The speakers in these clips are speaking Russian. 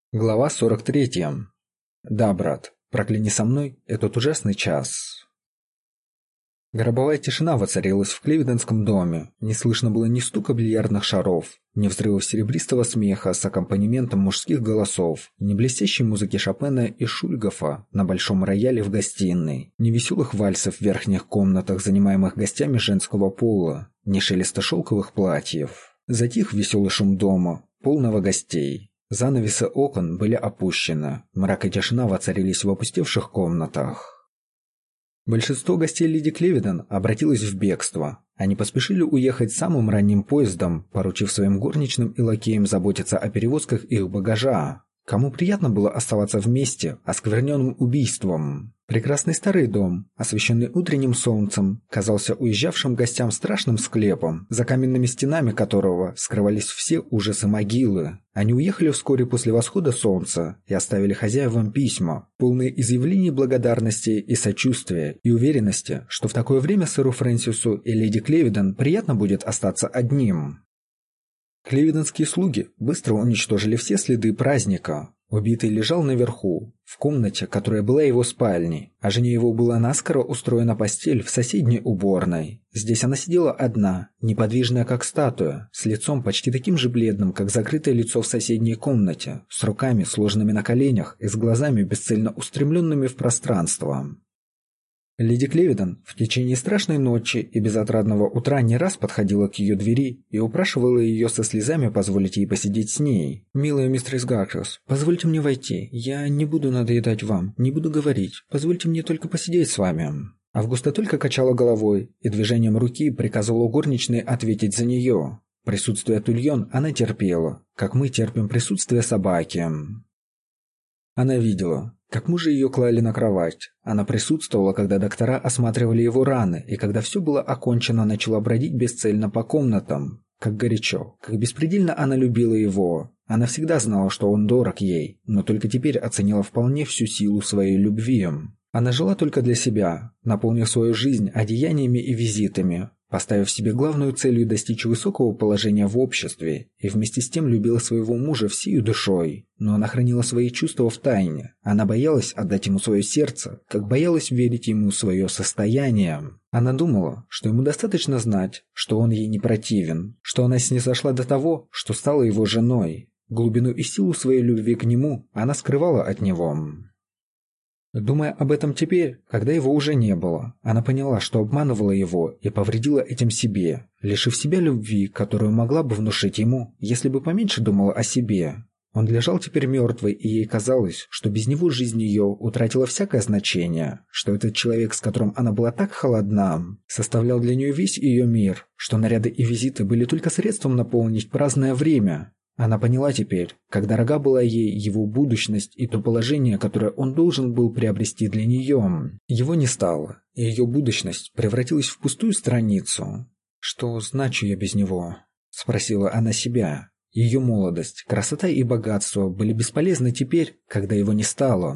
Глава 43. Да, брат, прокляни со мной этот ужасный час. Гробовая тишина воцарилась в Клевиденском доме. Не слышно было ни стука бильярдных шаров, ни взрывов серебристого смеха с аккомпанементом мужских голосов, ни блестящей музыки Шопена и Шульгофа на большом рояле в гостиной, ни веселых вальсов в верхних комнатах, занимаемых гостями женского пола, ни шелеста шелковых платьев. Затих веселый шум дома, полного гостей. Занавесы окон были опущены, мрак и тишина воцарились в опустевших комнатах. Большинство гостей леди Клевиден обратилось в бегство. Они поспешили уехать самым ранним поездом, поручив своим горничным и лакеям заботиться о перевозках их багажа. Кому приятно было оставаться вместе, оскверненным убийством. Прекрасный старый дом, освещенный утренним солнцем, казался уезжавшим гостям страшным склепом, за каменными стенами которого скрывались все ужасы могилы. Они уехали вскоре после восхода солнца и оставили хозяевам письма, полные изъявлений благодарности и сочувствия, и уверенности, что в такое время сэру Фрэнсису и леди Клевиден приятно будет остаться одним. Клевиденские слуги быстро уничтожили все следы праздника. Убитый лежал наверху, в комнате, которая была его спальней, а жене его была наскоро устроена постель в соседней уборной. Здесь она сидела одна, неподвижная как статуя, с лицом почти таким же бледным, как закрытое лицо в соседней комнате, с руками сложенными на коленях и с глазами бесцельно устремленными в пространство. Леди Клевиден в течение страшной ночи и безотрадного утра не раз подходила к ее двери и упрашивала ее со слезами позволить ей посидеть с ней. «Милая мистерис Гаркрас, позвольте мне войти. Я не буду надоедать вам, не буду говорить. Позвольте мне только посидеть с вами». Августа только качала головой и движением руки приказывала горничной ответить за нее. Присутствие Тульон она терпела, как мы терпим присутствие собаки. Она видела, как мужа ее клали на кровать. Она присутствовала, когда доктора осматривали его раны, и когда все было окончено, начала бродить бесцельно по комнатам. Как горячо, как беспредельно она любила его. Она всегда знала, что он дорог ей, но только теперь оценила вполне всю силу своей любви. Она жила только для себя, наполнив свою жизнь одеяниями и визитами, поставив себе главную целью достичь высокого положения в обществе, и вместе с тем любила своего мужа всею душой. Но она хранила свои чувства в тайне. Она боялась отдать ему свое сердце, как боялась верить ему свое состояние. Она думала, что ему достаточно знать, что он ей не противен, что она снизошла до того, что стала его женой. Глубину и силу своей любви к нему она скрывала от него. Думая об этом теперь, когда его уже не было, она поняла, что обманывала его и повредила этим себе, лишив себя любви, которую могла бы внушить ему, если бы поменьше думала о себе. Он лежал теперь мертвый, и ей казалось, что без него жизнь ее утратила всякое значение, что этот человек, с которым она была так холодна, составлял для нее весь ее мир, что наряды и визиты были только средством наполнить праздное время. Она поняла теперь, как дорога была ей его будущность и то положение, которое он должен был приобрести для нее. Его не стало, и ее будущность превратилась в пустую страницу. «Что значу я без него?» – спросила она себя. Ее молодость, красота и богатство были бесполезны теперь, когда его не стало.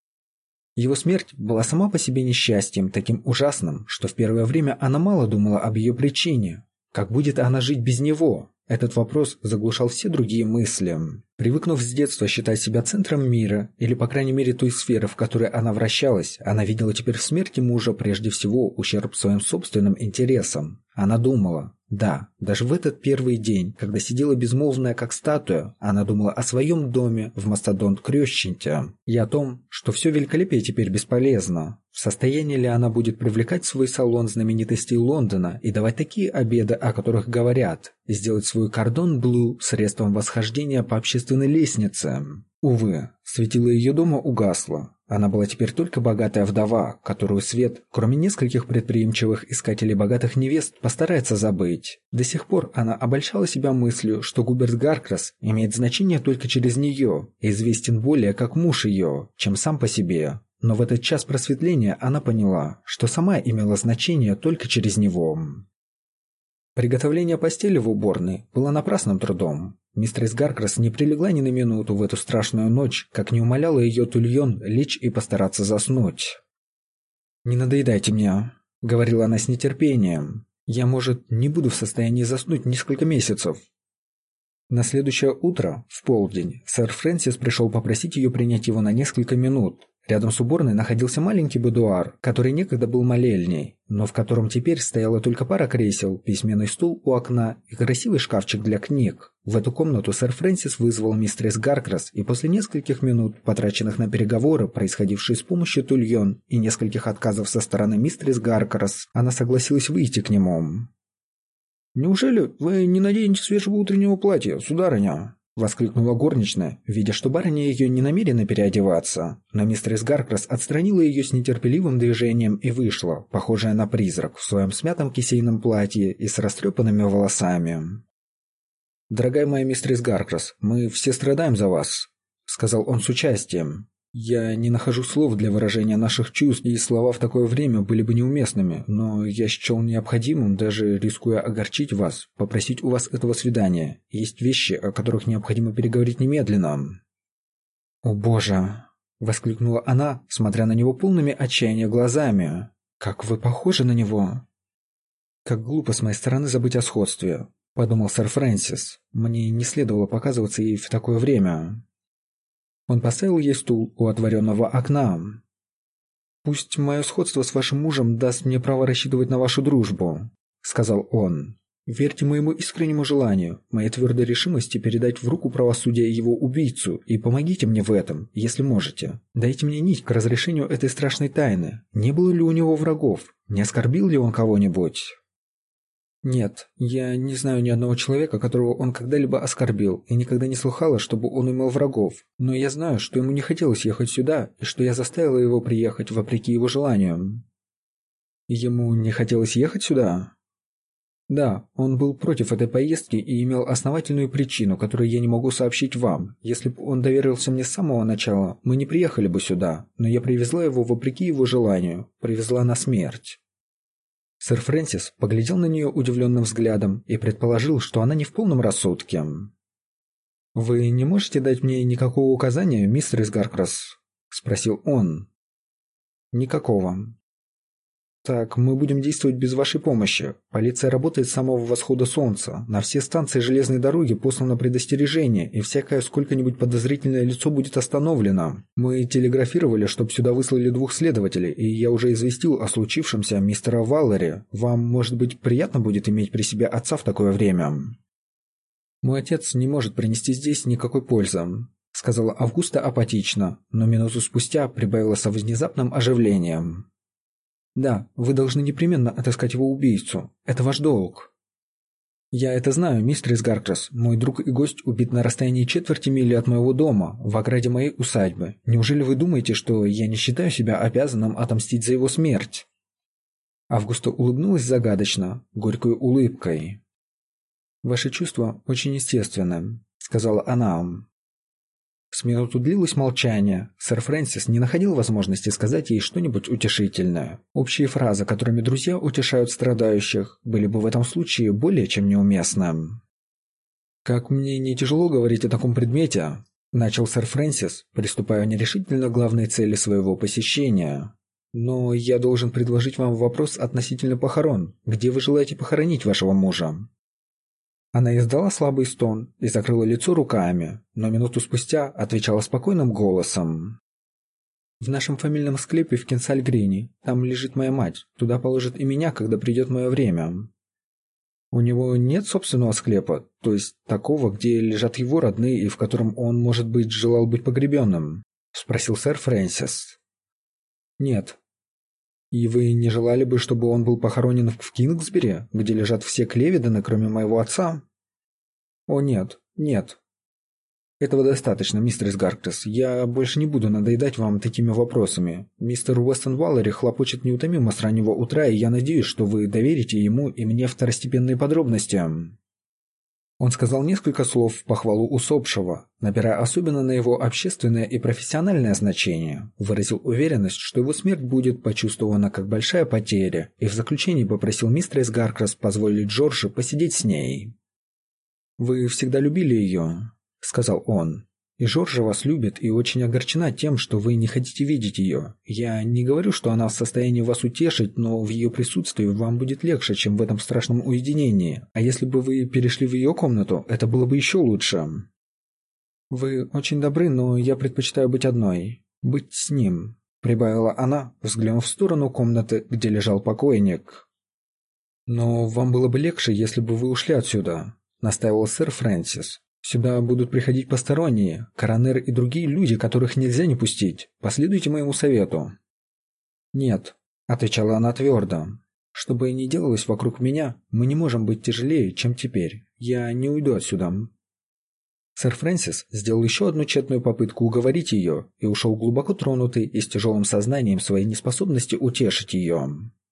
Его смерть была сама по себе несчастьем, таким ужасным, что в первое время она мало думала об ее причине. Как будет она жить без него? Этот вопрос заглушал все другие мысли. Привыкнув с детства считать себя центром мира, или по крайней мере той сферы, в которой она вращалась, она видела теперь в смерти мужа прежде всего ущерб своим собственным интересам. Она думала, да, даже в этот первый день, когда сидела безмолвная как статуя, она думала о своем доме в Мастодонт-Крёщенте и о том, что все великолепие теперь бесполезно. В состоянии ли она будет привлекать в свой салон знаменитостей Лондона и давать такие обеды, о которых говорят, и сделать свой кордон-блю средством восхождения по общественной лестнице? Увы, светило ее дома угасло. Она была теперь только богатая вдова, которую свет, кроме нескольких предприимчивых искателей богатых невест, постарается забыть. До сих пор она обольщала себя мыслью, что Губерт Гаркрас имеет значение только через нее и известен более как муж ее, чем сам по себе. Но в этот час просветления она поняла, что сама имела значение только через него. Приготовление постели в уборной было напрасным трудом. Мистерис Гаркрас не прилегла ни на минуту в эту страшную ночь, как не умоляла ее Тульон лечь и постараться заснуть. «Не надоедайте мне», — говорила она с нетерпением. «Я, может, не буду в состоянии заснуть несколько месяцев». На следующее утро, в полдень, сэр Фрэнсис пришел попросить ее принять его на несколько минут. Рядом с уборной находился маленький будуар, который некогда был молельней, но в котором теперь стояла только пара кресел, письменный стул у окна и красивый шкафчик для книг. В эту комнату сэр Фрэнсис вызвал мистерис Гаркрас, и после нескольких минут, потраченных на переговоры, происходившие с помощью тульон, и нескольких отказов со стороны мистерис Гаркрас, она согласилась выйти к нему. «Неужели вы не наденете свежего утреннего платья, сударыня?» — воскликнула горничная, видя, что барыня ее не намерена переодеваться. Но мистерис Гаркрас отстранила ее с нетерпеливым движением и вышла, похожая на призрак, в своем смятом кисейном платье и с растрепанными волосами. «Дорогая моя мистерис Гаркрас, мы все страдаем за вас», — сказал он с участием. «Я не нахожу слов для выражения наших чувств, и слова в такое время были бы неуместными, но я счел необходимым, даже рискуя огорчить вас, попросить у вас этого свидания. Есть вещи, о которых необходимо переговорить немедленно». «О боже!» — воскликнула она, смотря на него полными отчаяния глазами. «Как вы похожи на него!» «Как глупо с моей стороны забыть о сходстве», — подумал сэр Фрэнсис. «Мне не следовало показываться ей в такое время». Он поставил ей стул у отворенного окна. «Пусть мое сходство с вашим мужем даст мне право рассчитывать на вашу дружбу», — сказал он. «Верьте моему искреннему желанию, моей твердой решимости передать в руку правосудия его убийцу, и помогите мне в этом, если можете. Дайте мне нить к разрешению этой страшной тайны. Не было ли у него врагов? Не оскорбил ли он кого-нибудь?» «Нет, я не знаю ни одного человека, которого он когда-либо оскорбил, и никогда не слыхала, чтобы он имел врагов. Но я знаю, что ему не хотелось ехать сюда, и что я заставила его приехать вопреки его желанию». «Ему не хотелось ехать сюда?» «Да, он был против этой поездки и имел основательную причину, которую я не могу сообщить вам. Если бы он доверился мне с самого начала, мы не приехали бы сюда, но я привезла его вопреки его желанию, привезла на смерть». Сэр Фрэнсис поглядел на нее удивленным взглядом и предположил, что она не в полном рассудке. «Вы не можете дать мне никакого указания, мистерис Гаркрас?» — спросил он. «Никакого». «Так, мы будем действовать без вашей помощи. Полиция работает с самого восхода солнца. На все станции железной дороги послано предостережение, и всякое сколько-нибудь подозрительное лицо будет остановлено. Мы телеграфировали, чтобы сюда выслали 2 следователей, и я уже известил о случившемся мистера Валлери. Вам, может быть, приятно будет иметь при себе отца в такое время?» «Мой отец не может принести здесь никакой пользы», — сказала Августа апатично, но минуту спустя прибавила со внезапным оживлением. «Да, вы должны непременно отыскать его убийцу. Это ваш долг». «Я это знаю, мистерис Гаркрас. Мой друг и гость убит на расстоянии 1/4 мили от моего дома, в ограде моей усадьбы. Неужели вы думаете, что я не считаю себя обязанным отомстить за его смерть?» Августа улыбнулась загадочно, горькой улыбкой. «Ваши чувства очень естественны», — сказала она. С минуту длилось молчание. Сэр Фрэнсис не находил возможности сказать ей что-нибудь утешительное. Общие фразы, которыми друзья утешают страдающих, были бы в этом случае более чем неуместны. «Как мне не тяжело говорить о таком предмете», — начал сэр Фрэнсис, приступая нерешительно к главной цели своего посещения. «Но я должен предложить вам вопрос относительно похорон. Где вы желаете похоронить вашего мужа?» Она издала слабый стон и закрыла лицо руками, но минуту спустя отвечала спокойным голосом. «В нашем фамильном склепе в Кенсаль-Грине. Там лежит моя мать. Туда положат и меня, когда придет мое время». «У него нет собственного склепа, то есть такого, где лежат его родные и в котором он, может быть, желал быть погребенным?» — спросил сэр Фрэнсис. «Нет». «И вы не желали бы, чтобы он был похоронен в Кингсбери, где лежат все Клевидены, кроме моего отца?» «О, нет, нет. Этого достаточно, мистерис Гаркрас. Я больше не буду надоедать вам такими вопросами. Мистер Уэстон Валлери хлопочет неутомимо с раннего утра, и я надеюсь, что вы доверите ему и мне второстепенные подробности». Он сказал несколько слов в похвалу усопшего, напирая особенно на его общественное и профессиональное значение, выразил уверенность, что его смерть будет почувствована как большая потеря, и в заключении попросил мистерис Гаркрас позволить Джорджу посидеть с ней. «Вы всегда любили ее», — сказал он, — И Жоржа вас любит и очень огорчена тем, что вы не хотите видеть ее. Я не говорю, что она в состоянии вас утешить, но в ее присутствии вам будет легче, чем в этом страшном уединении. А если бы вы перешли в ее комнату, это было бы еще лучше. Вы очень добры, но я предпочитаю быть одной. Быть с ним, прибавила она, взглянув в сторону комнаты, где лежал покойник. Но вам было бы легче, если бы вы ушли отсюда, настаивал сэр Фрэнсис. Сюда будут приходить посторонние, коронер и другие люди, которых нельзя не пустить. Последуйте моему совету. Нет, отвечала она твердо. Что бы ни делалось вокруг меня, мы не можем быть тяжелее, чем теперь. Я не уйду отсюда. Сэр Фрэнсис сделал еще одну тщетную попытку уговорить ее и ушел глубоко тронутый и с тяжелым сознанием своей неспособности утешить ее.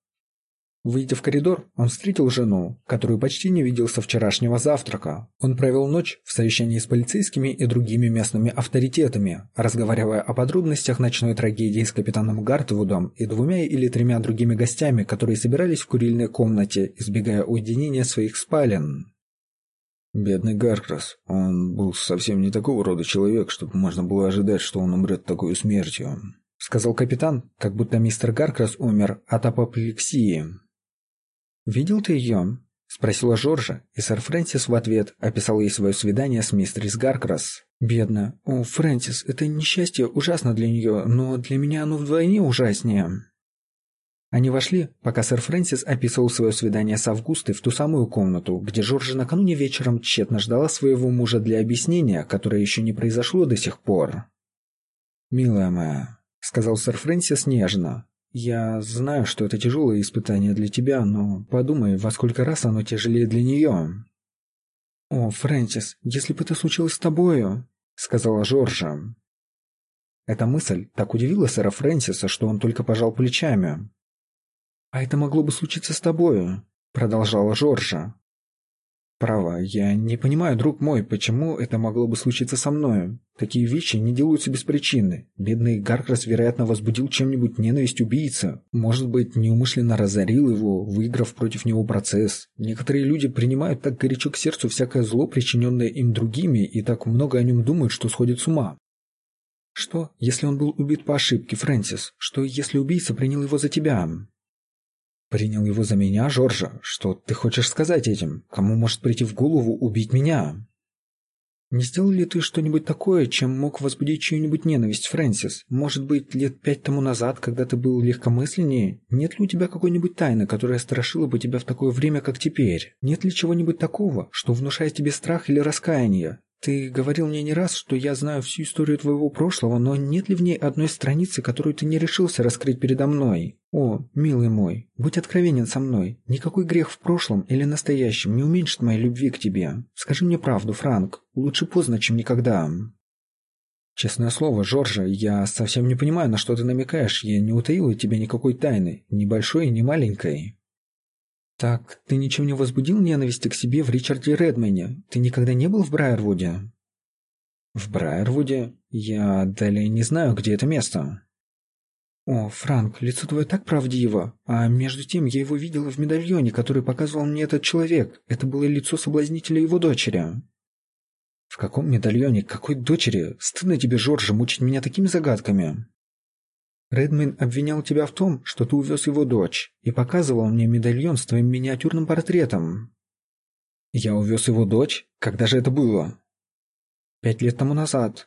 Выйдя в коридор, он встретил жену, которую почти не видел со вчерашнего завтрака. Он провел ночь в совещании с полицейскими и другими местными авторитетами, разговаривая о подробностях ночной трагедии с капитаном Гартвудом и 2 или 3 другими гостями, которые собирались в курильной комнате, избегая уединения своих спален. Бедный Гаркрас, он был совсем не такого рода человек, чтобы можно было ожидать, что он умрет такой смертью, сказал капитан, как будто мистер Гаркрас умер от апоплексии. «Видел ты ее?» – спросила Жоржа, и сэр Фрэнсис в ответ описал ей свое свидание с мистерис Гаркрас. «Бедно. О, Фрэнсис, это несчастье ужасно для нее, но для меня оно вдвойне ужаснее». Они вошли, пока сэр Фрэнсис описывал свое свидание с Августой в ту самую комнату, где Жоржа накануне вечером тщетно ждала своего мужа для объяснения, которое еще не произошло до сих пор. «Милая моя», – сказал сэр Фрэнсис нежно, – «я знаю, что это тяжелое испытание для тебя, но подумай, во сколько раз оно тяжелее для нее». «О, Фрэнсис, если бы это случилось с тобою», – сказала Жоржа. Эта мысль так удивила сэра Фрэнсиса, что он только пожал плечами. «А это могло бы случиться с тобою», – продолжала Жоржа. «Право, я не понимаю, друг мой, почему это могло бы случиться со мною. Такие вещи не делаются без причины. Бедный Гаркрас, вероятно, возбудил чем-нибудь ненависть убийцы. Может быть, неумышленно разорил его, выиграв против него процесс. Некоторые люди принимают так горячо к сердцу всякое зло, причиненное им другими, и так много о нем думают, что сходят с ума». «Что, если он был убит по ошибке, Фрэнсис? Что, если убийца принял его за тебя?» «Принял его за меня, Жоржа? Что ты хочешь сказать этим? Кому может прийти в голову убить меня?» «Не сделал ли ты что-нибудь такое, чем мог возбудить чью-нибудь ненависть, Фрэнсис? Может быть, лет 5 тому назад, когда ты был легкомысленнее? Нет ли у тебя какой-нибудь тайны, которая страшила бы тебя в такое время, как теперь? Нет ли чего-нибудь такого, что внушает тебе страх или раскаяние? Ты говорил мне не раз, что я знаю всю историю твоего прошлого, но нет ли в ней одной страницы, которую ты не решился раскрыть передо мной? О, милый мой, будь откровенен со мной. Никакой грех в прошлом или настоящем не уменьшит моей любви к тебе. Скажи мне правду, Франк. Лучше поздно, чем никогда». «Честное слово, Жоржа, я совсем не понимаю, на что ты намекаешь. Я не утаил от тебя никакой тайны, ни большой, ни маленькой». «Так, ты ничем не возбудил ненависти к себе в Ричарде Редмэне? Ты никогда не был в Брайервуде?» «В Брайервуде? Я далее не знаю, где это место». «О, Франк, лицо твое так правдиво. А между тем я его видела в медальоне, который показывал мне этот человек. Это было лицо соблазнителя его дочери». «В каком медальоне? Какой дочери? Стыдно тебе, Жоржа, мучить меня такими загадками». «Редмейн обвинял тебя в том, что ты увез его дочь, и показывал мне медальон с твоим миниатюрным портретом». «Я увез его дочь? Когда же это было?» 5 лет тому назад.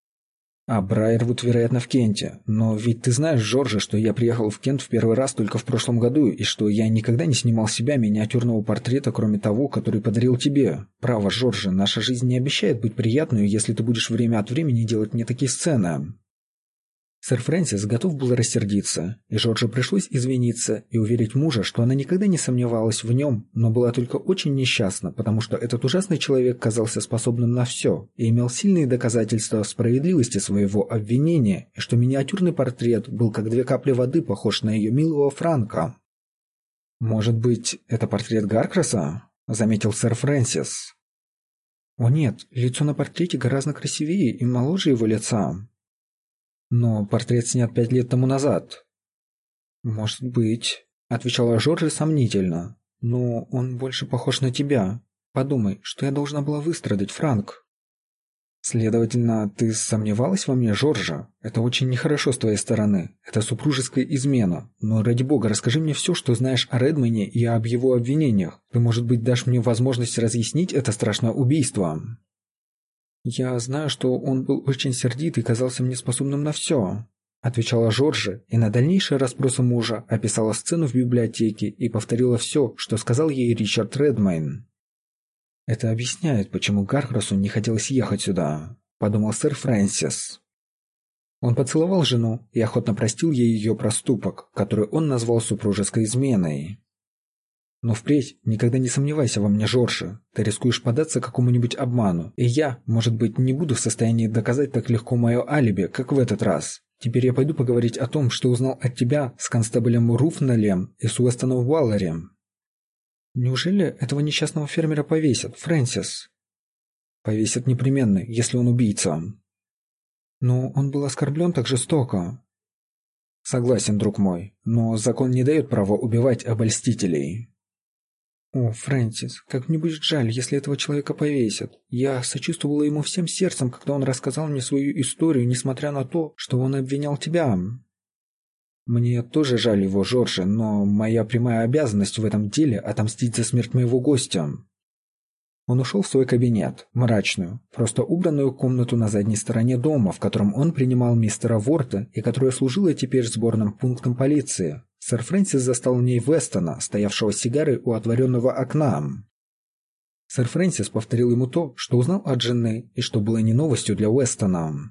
А Брайервуд, вероятно, в Кенте. Но ведь ты знаешь, Жоржа, что я приехал в Кент в первый раз только в прошлом году, и что я никогда не снимал с себя миниатюрного портрета, кроме того, который подарил тебе. Право, Жоржа, наша жизнь не обещает быть приятной, если ты будешь время от времени делать мне такие сцены». Сэр Фрэнсис готов был рассердиться, и Жорже пришлось извиниться и уверить мужа, что она никогда не сомневалась в нем, но была только очень несчастна, потому что этот ужасный человек казался способным на все и имел сильные доказательства справедливости своего обвинения, и что миниатюрный портрет был как 2 капли воды похож на ее милого Франка. «Может быть, это портрет Гаркраса?» – заметил сэр Фрэнсис. «О нет, лицо на портрете гораздо красивее и моложе его лица». «Но портрет снят 5 лет тому назад». «Может быть», — отвечала Жоржи сомнительно. «Но он больше похож на тебя. Подумай, что я должна была выстрадать, Франк». Следовательно, ты сомневалась во мне, Жоржа? Это очень нехорошо с твоей стороны. Это супружеская измена. Но ради бога, расскажи мне все, что знаешь о Редмане и об его обвинениях. Ты, может быть, дашь мне возможность разъяснить это страшное убийство. Я знаю, что он был очень сердит и казался мне способным на все, отвечала Жоржа, и на дальнейшие расспросы мужа описала сцену в библиотеке и повторила все, что сказал ей Ричард Редмейн. «Это объясняет, почему Гаркрасу не хотелось ехать сюда», — подумал сэр Фрэнсис. Он поцеловал жену и охотно простил ей ее проступок, который он назвал супружеской изменой. «Но впредь никогда не сомневайся во мне, Жоржа. Ты рискуешь поддаться какому-нибудь обману, и я, может быть, не буду в состоянии доказать так легко мое алиби, как в этот раз. Теперь я пойду поговорить о том, что узнал от тебя с констеблем Руфнелем и с Уэстоном Уаллерем». «Неужели этого несчастного фермера повесят, Фрэнсис?» «Повесят непременно, если он убийца». «Но он был оскорблен так жестоко». «Согласен, друг мой, но закон не дает права убивать обольстителей». «О, Фрэнсис, как мне будет жаль, если этого человека повесят. Я сочувствовала ему всем сердцем, когда он рассказал мне свою историю, несмотря на то, что он обвинял тебя». «Мне тоже жаль его, Жоржа, но моя прямая обязанность в этом деле — отомстить за смерть моего гостя». Он ушел в свой кабинет, мрачную, просто убранную комнату на задней стороне дома, в котором он принимал мистера Ворта и которая служила теперь сборным пунктом полиции. Сэр Фрэнсис застал в ней Вестона, стоявшего с сигарой у отворенного окна. Сэр Фрэнсис повторил ему то, что узнал от жены и что было не новостью для Уэстона.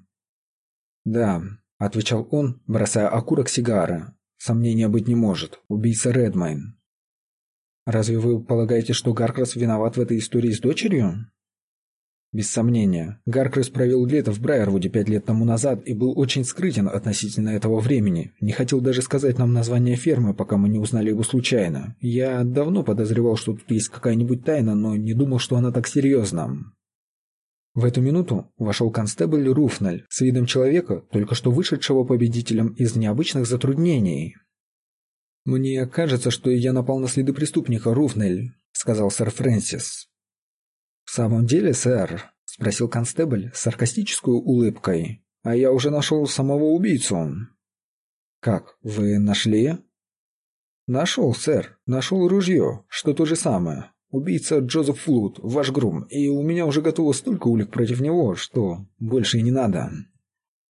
«Да», — отвечал он, бросая окурок сигары. «Сомнения быть не может. Убийца Редмейн». «Разве вы полагаете, что Гаркрас виноват в этой истории с дочерью?» «Без сомнения. Гаркрас провел лето в Брайервуде 5 лет тому назад и был очень скрытен относительно этого времени. Не хотел даже сказать нам название фермы, пока мы не узнали его случайно. Я давно подозревал, что тут есть какая-нибудь тайна, но не думал, что она так серьезна». В эту минуту вошел констебль Руфнель с видом человека, только что вышедшего победителем из необычных затруднений. «Мне кажется, что я напал на следы преступника, Руфнель», — сказал сэр Фрэнсис. «В самом деле, сэр?» — спросил констебль с саркастической улыбкой. «А я уже нашел самого убийцу». «Как, вы нашли?» «Нашел, сэр. Нашел ружье, что то же самое. Убийца Джозеф Флуд, ваш грум, и у меня уже готово столько улик против него, что больше и не надо».